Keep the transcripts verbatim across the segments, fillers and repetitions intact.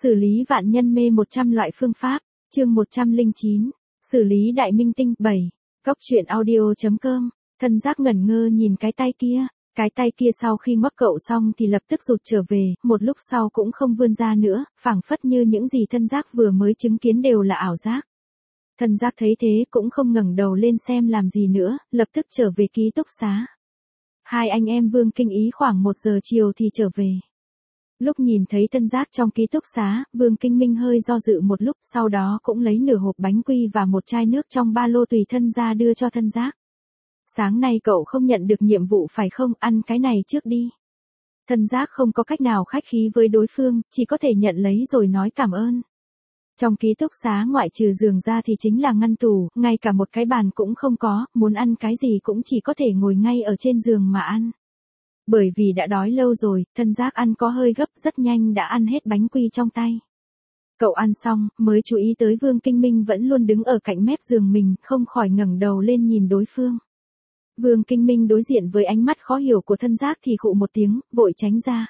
Xử lý vạn nhân mê một trăm loại phương pháp, chương một trăm lẻ chín, xử lý đại minh tinh, bảy, góc truyện audio.com, thân giác ngẩn ngơ nhìn cái tay kia, cái tay kia sau khi ngoắc cậu xong thì lập tức rụt trở về, một lúc sau cũng không vươn ra nữa, phảng phất như những gì thân giác vừa mới chứng kiến đều là ảo giác. Thân giác thấy thế cũng không ngẩng đầu lên xem làm gì nữa, lập tức trở về ký túc xá. Hai anh em Vương Kinh Ý khoảng một giờ chiều thì trở về. Lúc nhìn thấy thân giác trong ký túc xá, Vương Kinh Minh hơi do dự một lúc, sau đó cũng lấy nửa hộp bánh quy và một chai nước trong ba lô tùy thân ra đưa cho thân giác. Sáng nay cậu không nhận được nhiệm vụ phải không, ăn cái này trước đi. Thân giác không có cách nào khách khí với đối phương, chỉ có thể nhận lấy rồi nói cảm ơn. Trong ký túc xá ngoại trừ giường ra thì chính là ngăn tủ, ngay cả một cái bàn cũng không có, muốn ăn cái gì cũng chỉ có thể ngồi ngay ở trên giường mà ăn. Bởi vì đã đói lâu rồi, thân giác ăn có hơi gấp, rất nhanh đã ăn hết bánh quy trong tay. Cậu ăn xong, mới chú ý tới Vương Kinh Minh vẫn luôn đứng ở cạnh mép giường mình, không khỏi ngẩng đầu lên nhìn đối phương. Vương Kinh Minh đối diện với ánh mắt khó hiểu của thân giác thì khụ một tiếng, vội tránh ra.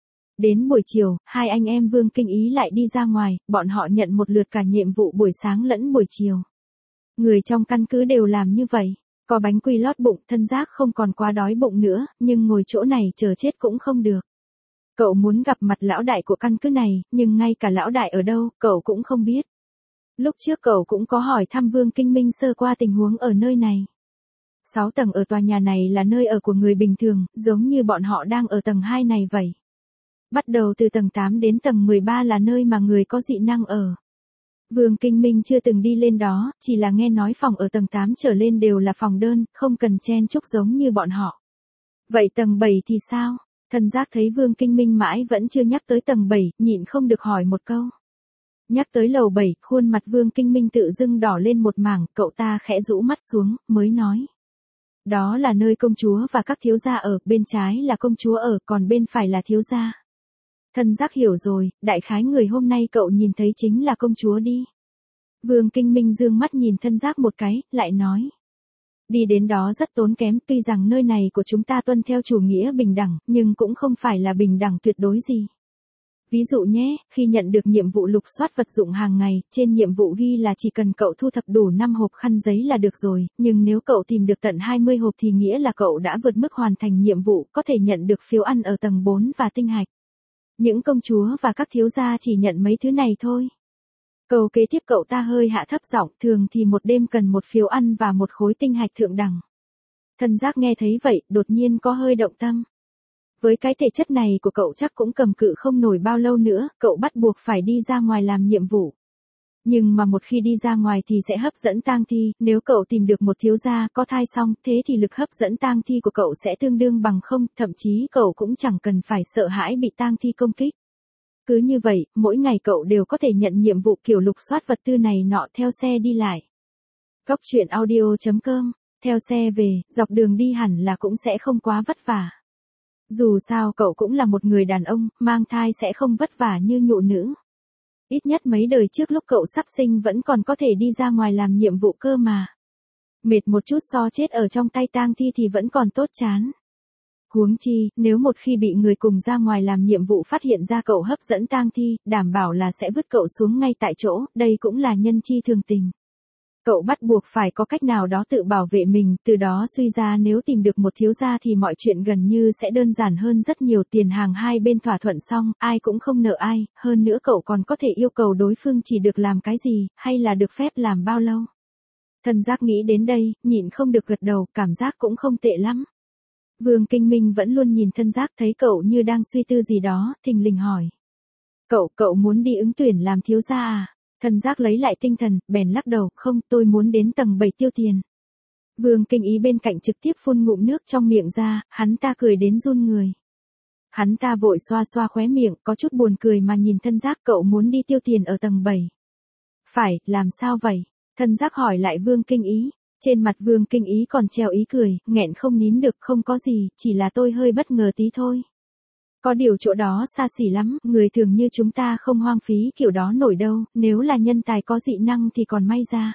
Đến buổi chiều, hai anh em Vương Kinh Ý lại đi ra ngoài, bọn họ nhận một lượt cả nhiệm vụ buổi sáng lẫn buổi chiều. Người trong căn cứ đều làm như vậy. Có bánh quy lót bụng, thân giác không còn quá đói bụng nữa, nhưng ngồi chỗ này chờ chết cũng không được. Cậu muốn gặp mặt lão đại của căn cứ này, nhưng ngay cả lão đại ở đâu, cậu cũng không biết. Lúc trước cậu cũng có hỏi thăm Vương Kinh Minh sơ qua tình huống ở nơi này. Sáu tầng ở tòa nhà này là nơi ở của người bình thường, giống như bọn họ đang ở tầng hai này vậy. Bắt đầu từ tầng tám đến tầng mười ba là nơi mà người có dị năng ở. Vương Kinh Minh chưa từng đi lên đó, chỉ là nghe nói phòng ở tầng tám trở lên đều là phòng đơn, không cần chen chúc giống như bọn họ. Vậy tầng bảy thì sao? Thân giác thấy Vương Kinh Minh mãi vẫn chưa nhắc tới tầng bảy, nhịn không được hỏi một câu. Nhắc tới lầu bảy, khuôn mặt Vương Kinh Minh tự dưng đỏ lên một mảng, cậu ta khẽ rũ mắt xuống, mới nói. Đó là nơi công chúa và các thiếu gia ở, bên trái là công chúa ở, còn bên phải là thiếu gia. Thân giác hiểu rồi, đại khái người hôm nay cậu nhìn thấy chính là công chúa đi. Vương Kinh Minh dương mắt nhìn thân giác một cái, lại nói. Đi đến đó rất tốn kém, tuy rằng nơi này của chúng ta tuân theo chủ nghĩa bình đẳng, nhưng cũng không phải là bình đẳng tuyệt đối gì. Ví dụ nhé, khi nhận được nhiệm vụ lục soát vật dụng hàng ngày, trên nhiệm vụ ghi là chỉ cần cậu thu thập đủ năm hộp khăn giấy là được rồi, nhưng nếu cậu tìm được tận hai mươi hộp thì nghĩa là cậu đã vượt mức hoàn thành nhiệm vụ, có thể nhận được phiếu ăn ở tầng bốn và tinh hạch. Những công chúa và các thiếu gia chỉ nhận mấy thứ này thôi. Câu kế tiếp cậu ta hơi hạ thấp giọng, thường thì một đêm cần một phiếu ăn và một khối tinh hạch thượng đẳng. Thân giác nghe thấy vậy, đột nhiên có hơi động tâm. Với cái thể chất này của cậu chắc cũng cầm cự không nổi bao lâu nữa, cậu bắt buộc phải đi ra ngoài làm nhiệm vụ. Nhưng mà một khi đi ra ngoài thì sẽ hấp dẫn tang thi, nếu cậu tìm được một thiếu gia có thai xong, thế thì lực hấp dẫn tang thi của cậu sẽ tương đương bằng không, thậm chí cậu cũng chẳng cần phải sợ hãi bị tang thi công kích. Cứ như vậy, mỗi ngày cậu đều có thể nhận nhiệm vụ kiểu lục soát vật tư này nọ theo xe đi lại. Góc truyện audio.com, theo xe về, dọc đường đi hẳn là cũng sẽ không quá vất vả. Dù sao cậu cũng là một người đàn ông, mang thai sẽ không vất vả như nhụ nữ. Ít nhất mấy đời trước lúc cậu sắp sinh vẫn còn có thể đi ra ngoài làm nhiệm vụ cơ mà. Mệt một chút so chết ở trong tay tang thi thì vẫn còn tốt chán. Huống chi, nếu một khi bị người cùng ra ngoài làm nhiệm vụ phát hiện ra cậu hấp dẫn tang thi, đảm bảo là sẽ vứt cậu xuống ngay tại chỗ, đây cũng là nhân chi thường tình. Cậu bắt buộc phải có cách nào đó tự bảo vệ mình, từ đó suy ra nếu tìm được một thiếu gia thì mọi chuyện gần như sẽ đơn giản hơn rất nhiều, tiền hàng hai bên thỏa thuận xong, ai cũng không nợ ai, hơn nữa cậu còn có thể yêu cầu đối phương chỉ được làm cái gì, hay là được phép làm bao lâu. Thân giác nghĩ đến đây, nhịn không được gật đầu, cảm giác cũng không tệ lắm. Vương Kinh Minh vẫn luôn nhìn thân giác thấy cậu như đang suy tư gì đó, thình lình hỏi. Cậu, cậu muốn đi ứng tuyển làm thiếu gia à? Thân giác lấy lại tinh thần, bèn lắc đầu, không, tôi muốn đến tầng bảy tiêu tiền. Vương Kinh Ý bên cạnh trực tiếp phun ngụm nước trong miệng ra, hắn ta cười đến run người. Hắn ta vội xoa xoa khóe miệng, có chút buồn cười mà nhìn thân giác, cậu muốn đi tiêu tiền ở tầng bảy. Phải, làm sao vậy? Thân giác hỏi lại Vương Kinh Ý. Trên mặt Vương Kinh Ý còn treo ý cười, nghẹn không nín được, không có gì, chỉ là tôi hơi bất ngờ tí thôi. Có điều chỗ đó xa xỉ lắm, người thường như chúng ta không hoang phí kiểu đó nổi đâu, nếu là nhân tài có dị năng thì còn may ra.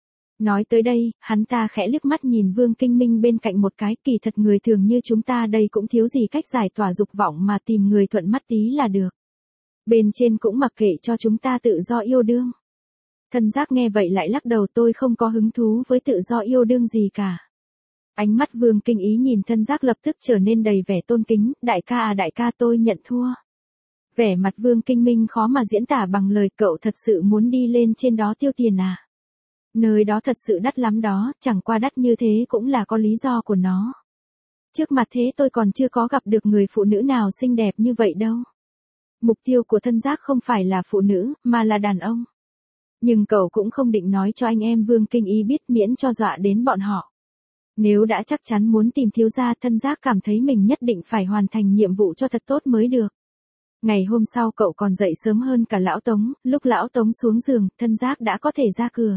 Nói tới đây, hắn ta khẽ liếc mắt nhìn Vương Kinh Minh bên cạnh một cái, kỳ thật người thường như chúng ta đây cũng thiếu gì cách giải tỏa dục vọng mà tìm người thuận mắt tí là được. Bên trên cũng mặc kệ cho chúng ta tự do yêu đương. Thân giác nghe vậy lại lắc đầu, tôi không có hứng thú với tự do yêu đương gì cả. Ánh mắt Vương Kinh Ý nhìn thân giác lập tức trở nên đầy vẻ tôn kính, đại ca à đại ca tôi nhận thua. Vẻ mặt Vương Kinh Minh khó mà diễn tả bằng lời, cậu thật sự muốn đi lên trên đó tiêu tiền à? Nơi đó thật sự đắt lắm đó, chẳng qua đắt như thế cũng là có lý do của nó. Trước mặt thế tôi còn chưa có gặp được người phụ nữ nào xinh đẹp như vậy đâu. Mục tiêu của thân giác không phải là phụ nữ, mà là đàn ông. Nhưng cậu cũng không định nói cho anh em Vương Kinh Ý biết, miễn cho dọa đến bọn họ. Nếu đã chắc chắn muốn tìm thiếu gia, thân giác cảm thấy mình nhất định phải hoàn thành nhiệm vụ cho thật tốt mới được. Ngày hôm sau cậu còn dậy sớm hơn cả lão Tống, lúc lão Tống xuống giường, thân giác đã có thể ra cửa.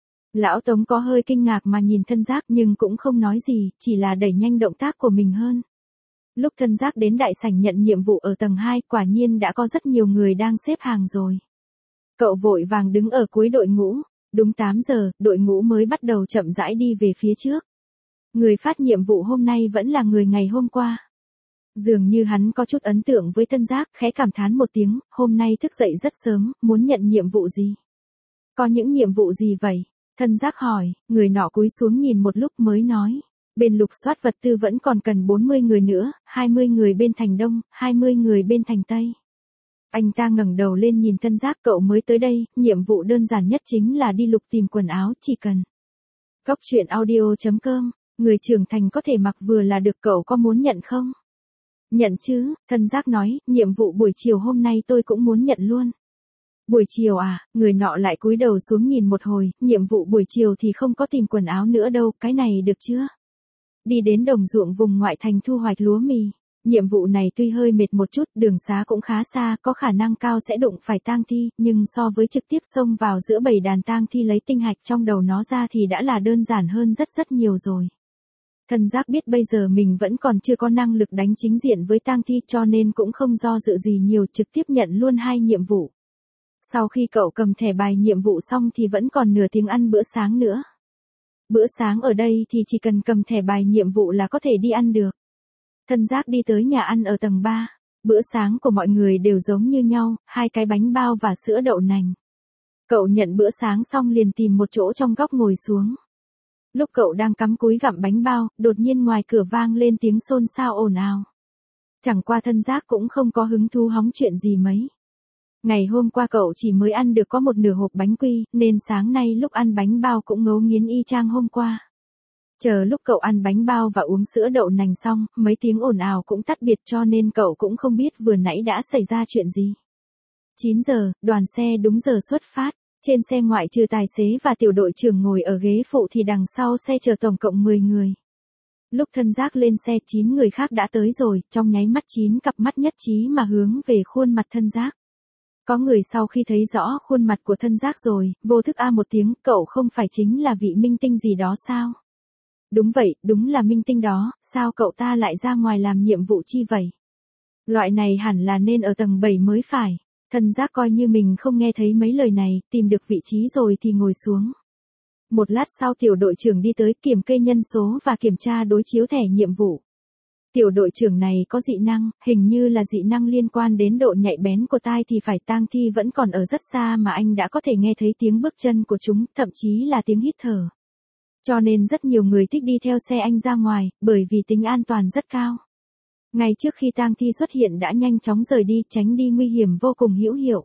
Lão Tống có hơi kinh ngạc mà nhìn thân giác nhưng cũng không nói gì, chỉ là đẩy nhanh động tác của mình hơn. Lúc thân giác đến đại sảnh nhận nhiệm vụ ở tầng hai, quả nhiên đã có rất nhiều người đang xếp hàng rồi. Cậu vội vàng đứng ở cuối đội ngũ, đúng tám giờ, đội ngũ mới bắt đầu chậm rãi đi về phía trước. Người phát nhiệm vụ hôm nay vẫn là người ngày hôm qua. Dường như hắn có chút ấn tượng với thân giác, khẽ cảm thán một tiếng, hôm nay thức dậy rất sớm, muốn nhận nhiệm vụ gì? Có những nhiệm vụ gì vậy? Thân giác hỏi, người nọ cúi xuống nhìn một lúc mới nói. Bên lục soát vật tư vẫn còn cần bốn mươi người nữa, hai mươi người bên thành Đông, hai mươi người bên thành Tây. Anh ta ngẩng đầu lên nhìn thân giác, cậu mới tới đây, nhiệm vụ đơn giản nhất chính là đi lục tìm quần áo, chỉ cần. Góc truyện audio chấm com, người trưởng thành có thể mặc vừa là được, cậu có muốn nhận không? Nhận chứ, thân giác nói, nhiệm vụ buổi chiều hôm nay tôi cũng muốn nhận luôn. Buổi chiều à, người nọ lại cúi đầu xuống nhìn một hồi, nhiệm vụ buổi chiều thì không có tìm quần áo nữa đâu, cái này được chưa? Đi đến đồng ruộng vùng ngoại thành thu hoạch lúa mì. Nhiệm vụ này tuy hơi mệt một chút, đường xá cũng khá xa, có khả năng cao sẽ đụng phải tang thi, nhưng so với trực tiếp xông vào giữa bầy đàn tang thi lấy tinh hạch trong đầu nó ra thì đã là đơn giản hơn rất rất nhiều rồi. Thân giác biết bây giờ mình vẫn còn chưa có năng lực đánh chính diện với tang thi, cho nên cũng không do dự gì nhiều, trực tiếp nhận luôn hai nhiệm vụ. Sau khi cậu cầm thẻ bài nhiệm vụ xong thì vẫn còn nửa tiếng ăn bữa sáng nữa. Bữa sáng ở đây thì chỉ cần cầm thẻ bài nhiệm vụ là có thể đi ăn được. Thân giác đi tới nhà ăn ở tầng ba. Bữa sáng của mọi người đều giống như nhau, hai cái bánh bao và sữa đậu nành. Cậu nhận bữa sáng xong liền tìm một chỗ trong góc ngồi xuống. Lúc cậu đang cắm cúi gặm bánh bao, đột nhiên ngoài cửa vang lên tiếng xôn xao ồn ào. Chẳng qua thân giác cũng không có hứng thú hóng chuyện gì mấy. Ngày hôm qua cậu chỉ mới ăn được có một nửa hộp bánh quy, nên sáng nay lúc ăn bánh bao cũng ngấu nghiến y chang hôm qua. Chờ lúc cậu ăn bánh bao và uống sữa đậu nành xong, mấy tiếng ồn ào cũng tắt biệt, cho nên cậu cũng không biết vừa nãy đã xảy ra chuyện gì. chín giờ, đoàn xe đúng giờ xuất phát. Trên xe ngoại trừ tài xế và tiểu đội trưởng ngồi ở ghế phụ thì đằng sau xe chở tổng cộng mười người. Lúc thân giác lên xe, chín người khác đã tới rồi, trong nháy mắt chín cặp mắt nhất trí mà hướng về khuôn mặt thân giác. Có người sau khi thấy rõ khuôn mặt của thân giác rồi, vô thức a một tiếng, cậu không phải chính là vị minh tinh gì đó sao? Đúng vậy, đúng là minh tinh đó, sao cậu ta lại ra ngoài làm nhiệm vụ chi vậy? Loại này hẳn là nên ở tầng bảy mới phải. Thân giác coi như mình không nghe thấy mấy lời này, tìm được vị trí rồi thì ngồi xuống. Một lát sau tiểu đội trưởng đi tới kiểm kê nhân số và kiểm tra đối chiếu thẻ nhiệm vụ. Tiểu đội trưởng này có dị năng, hình như là dị năng liên quan đến độ nhạy bén của tai thì phải, tang thi vẫn còn ở rất xa mà anh đã có thể nghe thấy tiếng bước chân của chúng, thậm chí là tiếng hít thở. Cho nên rất nhiều người thích đi theo xe anh ra ngoài, bởi vì tính an toàn rất cao. Ngay trước khi tang thi xuất hiện đã nhanh chóng rời đi, tránh đi nguy hiểm vô cùng hữu hiệu.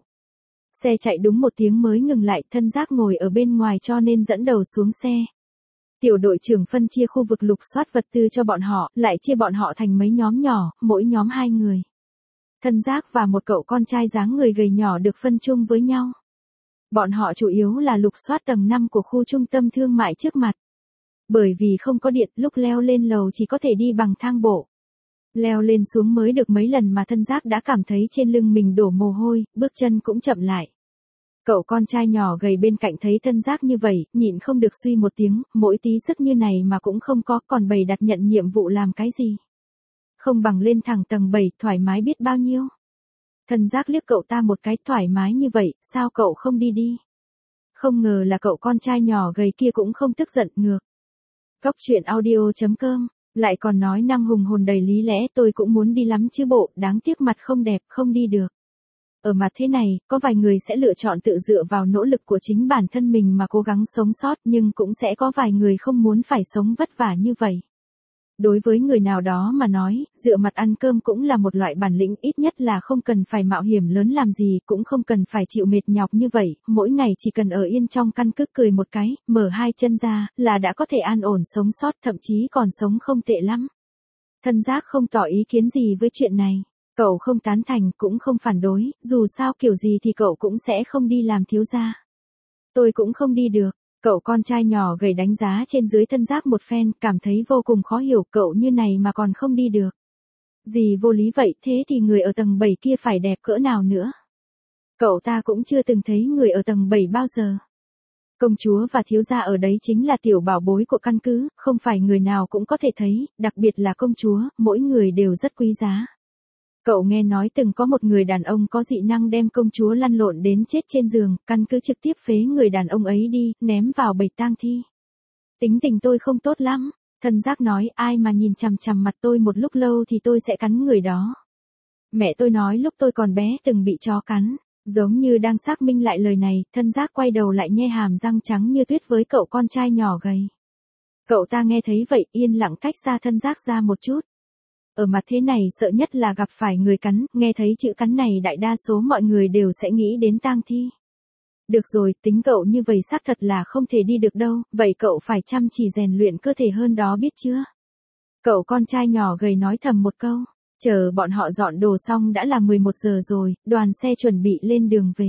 Xe chạy đúng một tiếng mới ngừng lại, thân giác ngồi ở bên ngoài cho nên dẫn đầu xuống xe. Tiểu đội trưởng phân chia khu vực lục soát vật tư cho bọn họ, lại chia bọn họ thành mấy nhóm nhỏ, mỗi nhóm hai người. Thân giác và một cậu con trai dáng người gầy nhỏ được phân chung với nhau. Bọn họ chủ yếu là lục soát tầng năm của khu trung tâm thương mại trước mặt. Bởi vì không có điện, lúc leo lên lầu chỉ có thể đi bằng thang bộ. Leo lên xuống mới được mấy lần mà thân giác đã cảm thấy trên lưng mình đổ mồ hôi, bước chân cũng chậm lại. Cậu con trai nhỏ gầy bên cạnh thấy thân giác như vậy, nhịn không được suy một tiếng, mỗi tí sức như này mà cũng không có, còn bày đặt nhận nhiệm vụ làm cái gì. Không bằng lên thẳng tầng bảy, thoải mái biết bao nhiêu. Thân giác liếc cậu ta một cái, thoải mái như vậy, sao cậu không đi đi? Không ngờ là cậu con trai nhỏ gầy kia cũng không tức giận, ngược. Góc truyện audio chấm com, lại còn nói năng hùng hồn đầy lý lẽ, tôi cũng muốn đi lắm chứ bộ, đáng tiếc mặt không đẹp, không đi được. Ở mặt thế này, có vài người sẽ lựa chọn tự dựa vào nỗ lực của chính bản thân mình mà cố gắng sống sót, nhưng cũng sẽ có vài người không muốn phải sống vất vả như vậy. Đối với người nào đó mà nói, dựa mặt ăn cơm cũng là một loại bản lĩnh, ít nhất là không cần phải mạo hiểm lớn làm gì, cũng không cần phải chịu mệt nhọc như vậy, mỗi ngày chỉ cần ở yên trong căn cứ cười một cái, mở hai chân ra, là đã có thể an ổn sống sót, thậm chí còn sống không tệ lắm. Thân Giác không tỏ ý kiến gì với chuyện này. Cậu không tán thành, cũng không phản đối, dù sao kiểu gì thì cậu cũng sẽ không đi làm thiếu gia. Tôi cũng không đi được. Cậu con trai nhỏ gầy đánh giá trên dưới Thân Giác một phen, cảm thấy vô cùng khó hiểu, cậu như này mà còn không đi được. Gì vô lý vậy, thế thì người ở tầng bảy kia phải đẹp cỡ nào nữa? Cậu ta cũng chưa từng thấy người ở tầng bảy bao giờ. Công chúa và thiếu gia ở đấy chính là tiểu bảo bối của căn cứ, không phải người nào cũng có thể thấy, đặc biệt là công chúa, mỗi người đều rất quý giá. Cậu nghe nói từng có một người đàn ông có dị năng đem công chúa lăn lộn đến chết trên giường, căn cứ trực tiếp phế người đàn ông ấy đi, ném vào bầy tang thi. Tính tình tôi không tốt lắm, Thân Giác nói, ai mà nhìn chằm chằm mặt tôi một lúc lâu thì tôi sẽ cắn người đó. Mẹ tôi nói lúc tôi còn bé từng bị chó cắn, giống như đang xác minh lại lời này, Thân Giác quay đầu lại nhe hàm răng trắng như tuyết với cậu con trai nhỏ gầy. Cậu ta nghe thấy vậy, yên lặng cách xa Thân Giác ra một chút. Ở mặt thế này sợ nhất là gặp phải người cắn, nghe thấy chữ cắn này đại đa số mọi người đều sẽ nghĩ đến tang thi. Được rồi, tính cậu như vậy xác thật là không thể đi được đâu, vậy cậu phải chăm chỉ rèn luyện cơ thể hơn đó biết chưa? Cậu con trai nhỏ gầy nói thầm một câu, chờ bọn họ dọn đồ xong đã là mười một giờ rồi, đoàn xe chuẩn bị lên đường về.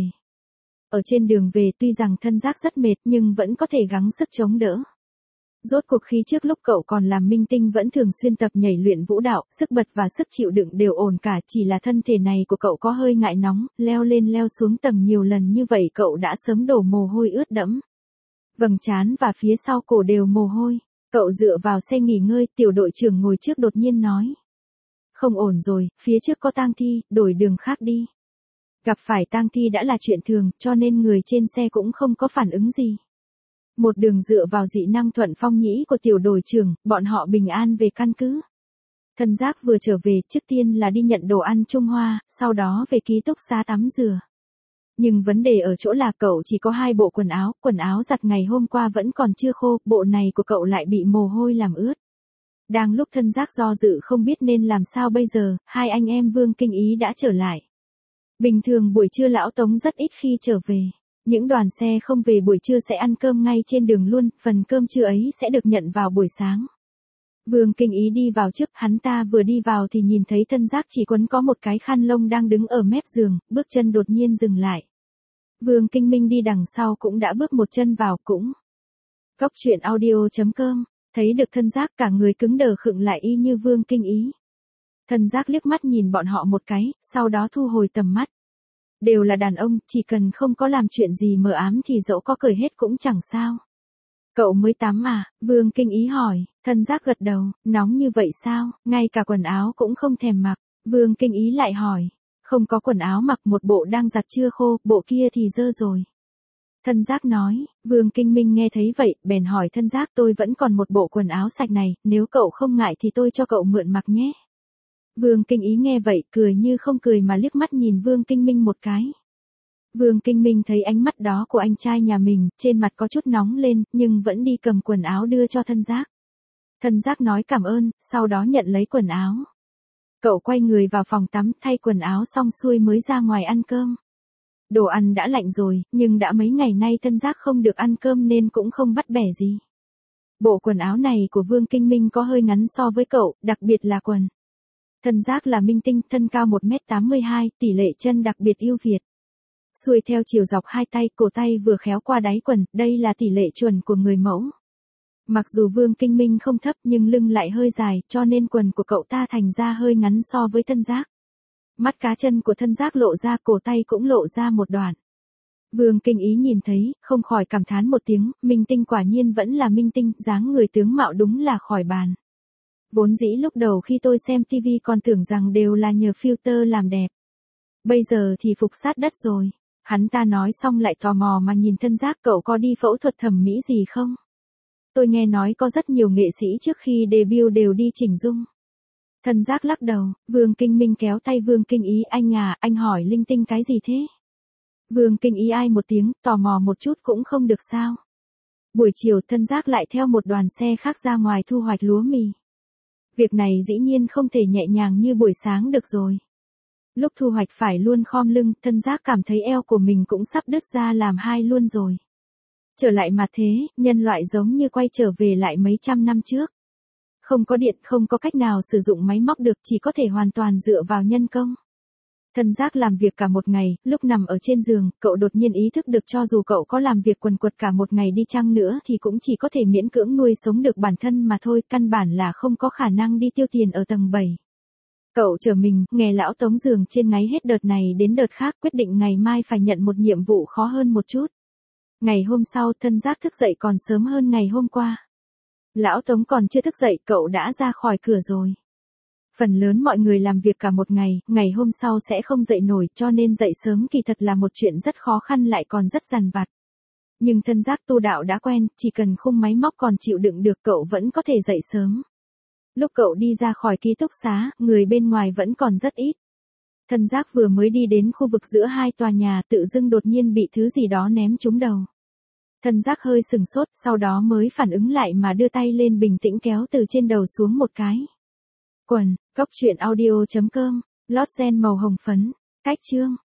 Ở trên đường về tuy rằng Thân Giác rất mệt nhưng vẫn có thể gắng sức chống đỡ. Rốt cuộc khi trước lúc cậu còn làm minh tinh vẫn thường xuyên tập nhảy luyện vũ đạo, sức bật và sức chịu đựng đều ổn cả, chỉ là thân thể này của cậu có hơi ngại nóng, leo lên leo xuống tầng nhiều lần như vậy cậu đã sớm đổ mồ hôi ướt đẫm. Vầng trán và phía sau cổ đều mồ hôi, cậu dựa vào xe nghỉ ngơi, tiểu đội trưởng ngồi trước đột nhiên nói. Không ổn rồi, phía trước có tang thi, đổi đường khác đi. Gặp phải tang thi đã là chuyện thường, cho nên người trên xe cũng không có phản ứng gì. Một đường dựa vào dị năng thuận phong nhĩ của tiểu đội trưởng, bọn họ bình an về căn cứ. Thân Giác vừa trở về, trước tiên là đi nhận đồ ăn Trung Hoa, sau đó về ký túc xá tắm rửa. Nhưng vấn đề ở chỗ là cậu chỉ có hai bộ quần áo, quần áo giặt ngày hôm qua vẫn còn chưa khô, bộ này của cậu lại bị mồ hôi làm ướt. Đang lúc Thân Giác do dự không biết nên làm sao bây giờ, hai anh em Vương Kinh Ý đã trở lại. Bình thường buổi trưa lão Tống rất ít khi trở về. Những đoàn xe không về buổi trưa sẽ ăn cơm ngay trên đường luôn, phần cơm trưa ấy sẽ được nhận vào buổi sáng. Vương Kinh Ý đi vào trước, hắn ta vừa đi vào thì nhìn thấy Thân Giác chỉ quấn có một cái khăn lông đang đứng ở mép giường, bước chân đột nhiên dừng lại. Vương Kinh Minh đi đằng sau cũng đã bước một chân vào cũng. Góc truyện audio chấm com, thấy được Thân Giác cả người cứng đờ khựng lại y như Vương Kinh Ý. Thân Giác liếc mắt nhìn bọn họ một cái, sau đó thu hồi tầm mắt. Đều là đàn ông, chỉ cần không có làm chuyện gì mờ ám thì dẫu có cười hết cũng chẳng sao. Cậu mới tắm à? Vương Kinh Ý hỏi, Thân Giác gật đầu, nóng như vậy sao, ngay cả quần áo cũng không thèm mặc. Vương Kinh Ý lại hỏi, không có quần áo mặc, một bộ đang giặt chưa khô, bộ kia thì dơ rồi. Thân Giác nói, Vương Kinh Minh nghe thấy vậy, bèn hỏi Thân Giác tôi vẫn còn một bộ quần áo sạch này, nếu cậu không ngại thì tôi cho cậu mượn mặc nhé. Vương Kinh Ý nghe vậy, cười như không cười mà liếc mắt nhìn Vương Kinh Minh một cái. Vương Kinh Minh thấy ánh mắt đó của anh trai nhà mình, trên mặt có chút nóng lên, nhưng vẫn đi cầm quần áo đưa cho Thân Giác. Thân Giác nói cảm ơn, sau đó nhận lấy quần áo. Cậu quay người vào phòng tắm, thay quần áo xong xuôi mới ra ngoài ăn cơm. Đồ ăn đã lạnh rồi, nhưng đã mấy ngày nay Thân Giác không được ăn cơm nên cũng không bắt bẻ gì. Bộ quần áo này của Vương Kinh Minh có hơi ngắn so với cậu, đặc biệt là quần. Thân Giác là minh tinh, thân cao một mét tám mươi hai, tỷ lệ chân đặc biệt ưu việt. Xuôi theo chiều dọc hai tay, cổ tay vừa khéo qua đáy quần, đây là tỷ lệ chuẩn của người mẫu. Mặc dù Vương Kinh Minh không thấp nhưng lưng lại hơi dài, cho nên quần của cậu ta thành ra hơi ngắn so với Thân Giác. Mắt cá chân của Thân Giác lộ ra, cổ tay cũng lộ ra một đoạn. Vương Kinh Ý nhìn thấy, không khỏi cảm thán một tiếng, minh tinh quả nhiên vẫn là minh tinh, dáng người tướng mạo đúng là khỏi bàn. Vốn dĩ lúc đầu khi tôi xem ti vi còn tưởng rằng đều là nhờ filter làm đẹp. Bây giờ thì phục sát đất rồi. Hắn ta nói xong lại tò mò mà nhìn Thân Giác, cậu có đi phẫu thuật thẩm mỹ gì không? Tôi nghe nói có rất nhiều nghệ sĩ trước khi debut đều đi chỉnh dung. Thân giác lắc đầu, Vương Kinh Minh kéo tay Vương Kinh Ý, anh à, anh hỏi linh tinh cái gì thế? Vương Kinh Ý ai một tiếng, tò mò một chút cũng không được sao. Buổi chiều thân giác lại theo một đoàn xe khác ra ngoài thu hoạch lúa mì. Việc này dĩ nhiên không thể nhẹ nhàng như buổi sáng được rồi. Lúc thu hoạch phải luôn khom lưng, thân giác cảm thấy eo của mình cũng sắp đứt ra làm hai luôn rồi. Trở lại mà thế, nhân loại giống như quay trở về lại mấy trăm năm trước. Không có điện, không có cách nào sử dụng máy móc được, chỉ có thể hoàn toàn dựa vào nhân công. Thân giác làm việc cả một ngày, lúc nằm ở trên giường, cậu đột nhiên ý thức được cho dù cậu có làm việc quần quật cả một ngày đi chăng nữa thì cũng chỉ có thể miễn cưỡng nuôi sống được bản thân mà thôi, căn bản là không có khả năng đi tiêu tiền ở tầng bảy. Cậu trở mình, nghe lão Tống giường trên ngáy hết đợt này đến đợt khác, quyết định ngày mai phải nhận một nhiệm vụ khó hơn một chút. Ngày hôm sau thân giác thức dậy còn sớm hơn ngày hôm qua. Lão Tống còn chưa thức dậy, cậu đã ra khỏi cửa rồi. Phần lớn mọi người làm việc cả một ngày, ngày hôm sau sẽ không dậy nổi, cho nên dậy sớm kỳ thật là một chuyện rất khó khăn lại còn rất dằn vặt. Nhưng thân giác tu đạo đã quen, chỉ cần khung máy móc còn chịu đựng được cậu vẫn có thể dậy sớm. Lúc cậu đi ra khỏi ký túc xá, người bên ngoài vẫn còn rất ít. Thân giác vừa mới đi đến khu vực giữa hai tòa nhà, tự dưng đột nhiên bị thứ gì đó ném trúng đầu. Thân giác hơi sừng sốt, sau đó mới phản ứng lại mà đưa tay lên bình tĩnh kéo từ trên đầu xuống một cái. Quần, góc truyện audio chấm com, lót gen màu hồng phấn, cách chương.